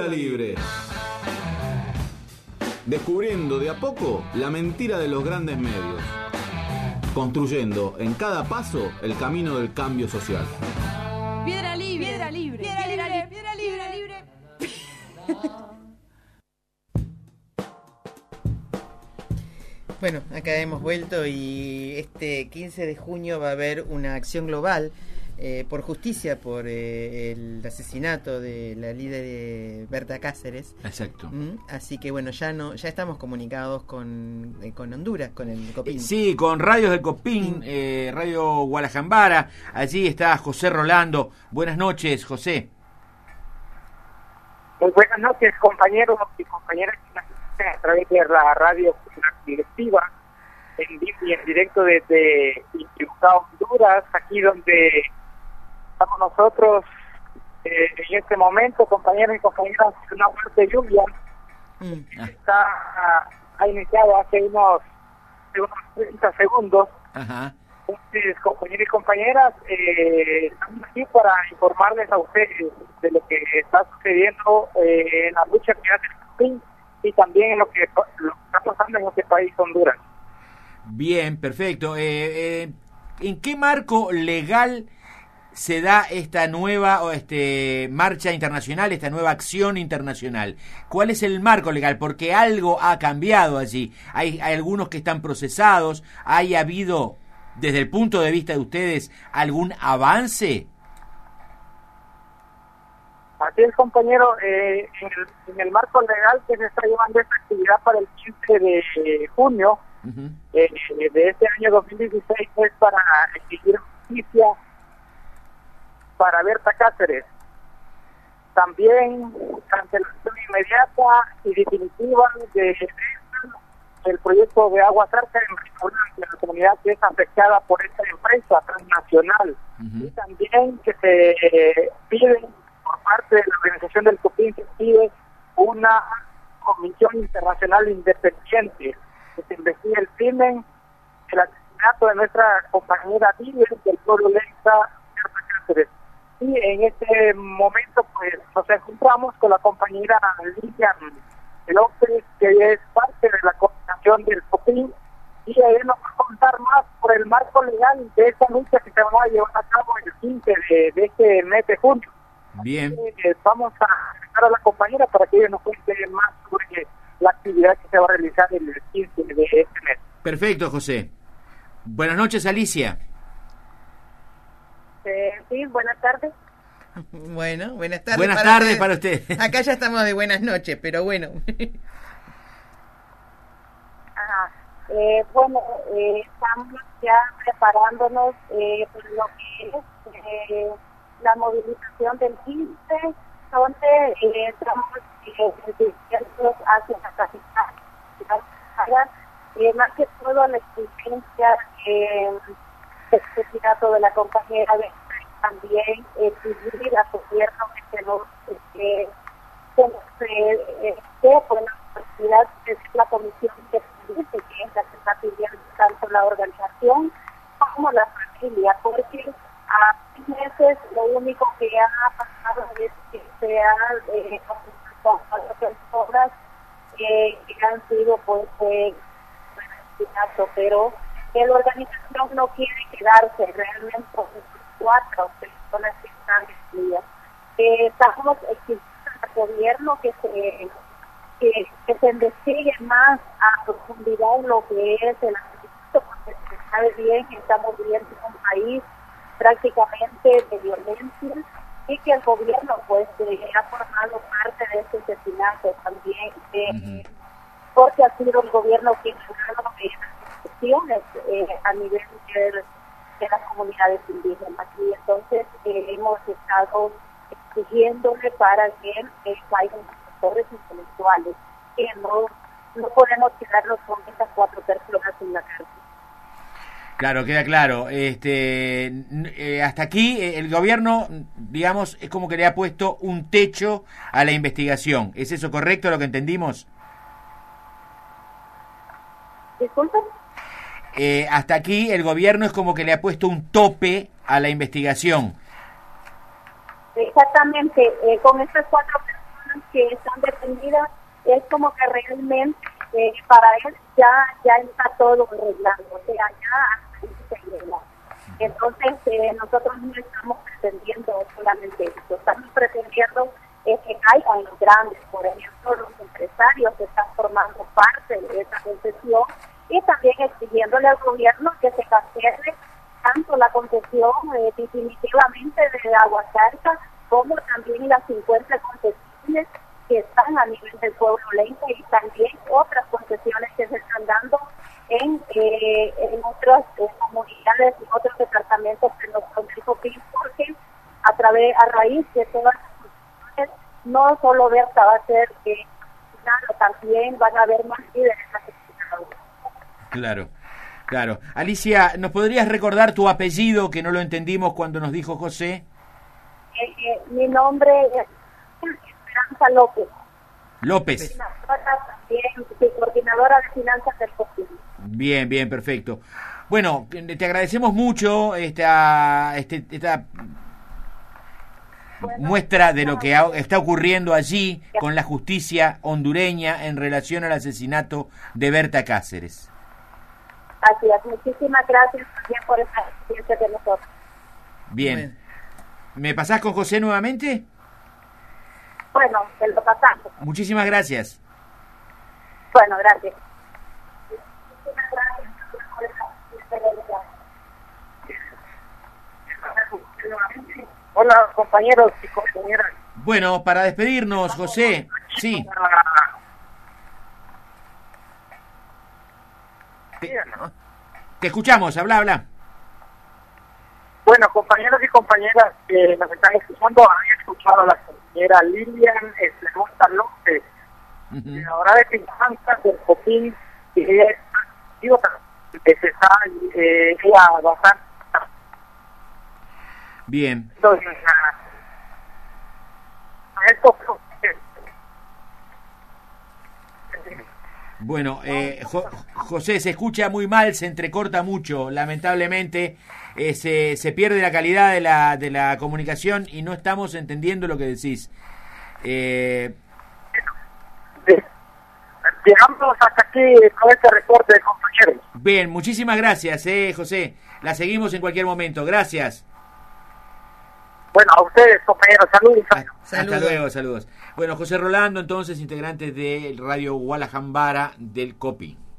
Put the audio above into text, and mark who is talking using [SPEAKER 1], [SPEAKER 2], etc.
[SPEAKER 1] Piedra Libre. Descubriendo de a poco la mentira de los grandes medios. Construyendo en cada paso el camino del cambio social.
[SPEAKER 2] Piedra Libre. Piedra Libre. Piedra Libre. Piedra Libre.
[SPEAKER 3] Bueno, acá hemos vuelto y este 15 de junio va a haber una acción global por justicia por el asesinato de la líder Berta Cáceres.
[SPEAKER 4] Exacto.
[SPEAKER 3] Así que bueno, ya estamos comunicados con Honduras, con el Copín.
[SPEAKER 4] Sí, con Radios del Copín, Radio Guadalajara. Allí está José Rolando. Buenas noches, José.
[SPEAKER 5] Muy buenas noches, compañeros y compañeras a través de la radio directiva en vivo y en directo desde Ciudad Honduras, aquí donde estamos nosotros en este momento, compañeros y compañeras, una fuerte lluvia ha iniciado hace unos 30 segundos.
[SPEAKER 4] Ajá.
[SPEAKER 5] Entonces, compañeros y compañeras, estamos aquí para informarles a ustedes de lo que está sucediendo en la lucha que hace el COPIN y también en lo que está pasando en este país, Honduras.
[SPEAKER 4] Bien, perfecto. ¿En qué marco legal se da esta nueva marcha internacional, esta nueva acción internacional? ¿Cuál es el marco legal? Porque algo ha cambiado allí. Hay algunos que están procesados. ¿Ha habido, desde el punto de vista de ustedes, algún avance?
[SPEAKER 5] Así es, compañero, en el marco legal que se está llevando esta actividad para el 15 de junio de este año 2016 es para exigir justicia para Berta Cáceres. También cancelación inmediata y definitiva del proyecto de Agua Zarca en la comunidad que es afectada por esta empresa transnacional. Y también que se pide por parte de la organización del COPIN, se pide una comisión internacional independiente que se investigue el crimen, el asesinato de nuestra compañera líder del pueblo Lexa, Berta Cáceres. Y en este momento pues nos encontramos con la compañera Lilian López, que es parte de la coordinación del COPIN, y ella nos va a contar más por el marco legal de esta lucha que se va a llevar a cabo el 15 de este mes de junio.
[SPEAKER 4] Bien.
[SPEAKER 5] Vamos a dejar a la compañera para que ella nos cuente más sobre la actividad que se va a realizar el 15 de este mes.
[SPEAKER 4] Perfecto, José. Buenas noches, Alicia.
[SPEAKER 6] Sí, buenas tardes.
[SPEAKER 3] Bueno, buenas tardes.
[SPEAKER 4] Buenas tardes para usted.
[SPEAKER 3] Acá ya estamos de buenas noches, pero bueno.
[SPEAKER 6] Estamos ya preparándonos por lo que es la movilización del 15, donde estamos dirigiéndonos hacia la capital. Más que todo la exigencia del asesinato de la compañera de también exigir al gobierno que nos dé por la universidad, que es la comisión que es la que está pidiendo tanto la organización como la familia, porque a 6 meses lo único que ha pasado es que se han personas que han sido pues asesinato, pero que la organización no quiere quedarse realmente con 4 personas que están excluidas. Estamos exigiendo al gobierno que se investigue más a profundidad lo que es el asesinato, porque se sabe bien que estamos viviendo en un país prácticamente de violencia y que el gobierno pues ha formado parte de este asesinato también, porque ha sido el gobierno quien ha dado las instituciones a nivel de las comunidades indígenas, y entonces hemos estado exigiéndole para que caigan sectores intelectuales, que no podemos quedarnos con estas 4 personas en la cárcel.
[SPEAKER 4] Claro, queda claro. Hasta aquí el gobierno, digamos, es como que le ha puesto un techo a la investigación. ¿Es eso correcto lo que entendimos?
[SPEAKER 6] ¿Disculpen?
[SPEAKER 4] Hasta aquí el gobierno es como que le ha puesto un tope a la investigación.
[SPEAKER 6] Exactamente. Con estas 4 personas que están detenidas, es como que realmente para él ya está todo arreglado, o sea, ya se arregla. Entonces, nosotros no estamos pretendiendo solamente eso, estamos pretendiendo que caigan los grandes, por ejemplo, los empresarios que están formando parte de esa concesión, y también exigiéndole al gobierno que se cancele tanto la concesión definitivamente de Aguasarca, como también las 50 concesiones que están a nivel del pueblo lenca, y también otras concesiones que se están dando en otras comunidades y otros departamentos de nuestro Copí, porque a raíz de todas las concesiones, no solo Berta va a ser también van a haber más líderes asesinados.
[SPEAKER 4] Claro, claro. Alicia, ¿nos podrías recordar tu apellido, que no lo entendimos cuando nos dijo José?
[SPEAKER 6] Mi nombre es Esperanza López.
[SPEAKER 4] López.
[SPEAKER 6] Coordinadora de finanzas del Copí.
[SPEAKER 4] Bien, bien, perfecto. Bueno, te agradecemos mucho esta muestra de lo que está ocurriendo allí con la justicia hondureña en relación al asesinato de Berta Cáceres.
[SPEAKER 6] Así es, muchísimas gracias también por esta experiencia de nosotros.
[SPEAKER 4] Bien. ¿Me pasás con José nuevamente?
[SPEAKER 6] Bueno, te lo pasamos.
[SPEAKER 4] Muchísimas gracias.
[SPEAKER 6] Bueno, gracias. Muchísimas gracias por esta experiencia.
[SPEAKER 5] Hola, compañeros y compañeras.
[SPEAKER 4] Bueno, para despedirnos, José, sí. Te escuchamos, habla.
[SPEAKER 5] Bueno, compañeros y compañeras que nos están escuchando, han escuchado a la compañera Lilian Espinosa López, ahora de finanzas del Copí, que se está ella bastante.
[SPEAKER 4] Bien.
[SPEAKER 5] Entonces,
[SPEAKER 4] bueno, José, se escucha muy mal, se entrecorta mucho, lamentablemente, se pierde la calidad de la comunicación y no estamos entendiendo lo que decís.
[SPEAKER 5] Llegamos hasta aquí con este reporte, compañeros.
[SPEAKER 4] Bien, muchísimas gracias, José. La seguimos en cualquier momento. Gracias.
[SPEAKER 5] Bueno, a ustedes, compañeros, saludos.
[SPEAKER 4] Hasta luego, saludos. Bueno, José Rolando, entonces, integrante de Radio Gualajambara del Copí.